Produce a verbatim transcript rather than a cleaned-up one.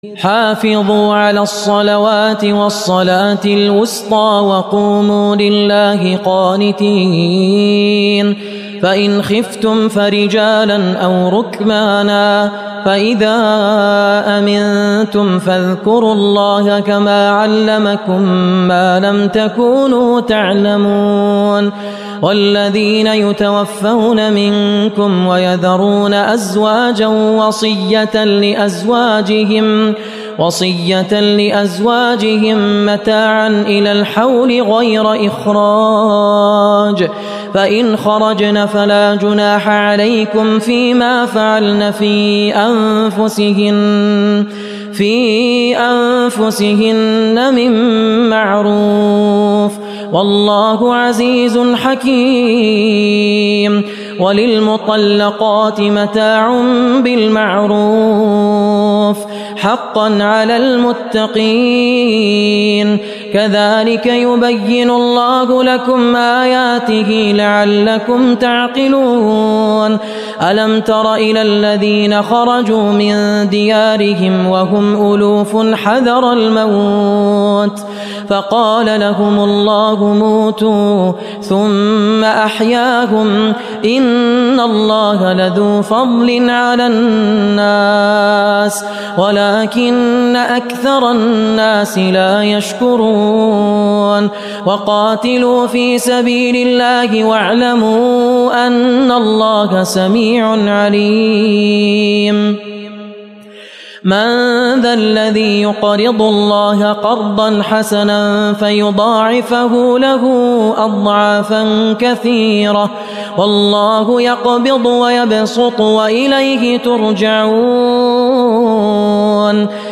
حافظوا على الصلوات والصلاة الوسطى وقوموا لله قانتين فإن خفتم فرجالا أو ركبانا فإذا أمنتم فاذكروا الله كما علمكم ما لم تكونوا تعلمون والذين يتوفون منكم ويذرون أزواجا وصية لأزواجهم وصية لأزواجهم متاعا إلى الحول غير إخراج فإن خرجن فلا جناح عليكم فيما فعلن في أنفسهن في أنفسهن من معروف والله عزيز حكيم وللمطلقات متاع بالمعروف حقا على المتقين كذلك يبين الله لكم آياته لعلكم تعقلون ألم تر إلى الذين خرجوا من ديارهم وهم ألوف حذر الموت فقال لهم الله موتوا ثم أحياهم إن الله لذو فضل على الناس ولكن أكثر الناس لا يشكرون وقاتلوا في سبيل الله واعلموا أن الله سميع عليم من ذا الذي يقرض الله قرضا حسنا فيضاعفه له أضعافا كثيرة والله يقبض ويبسط وإليه ترجعون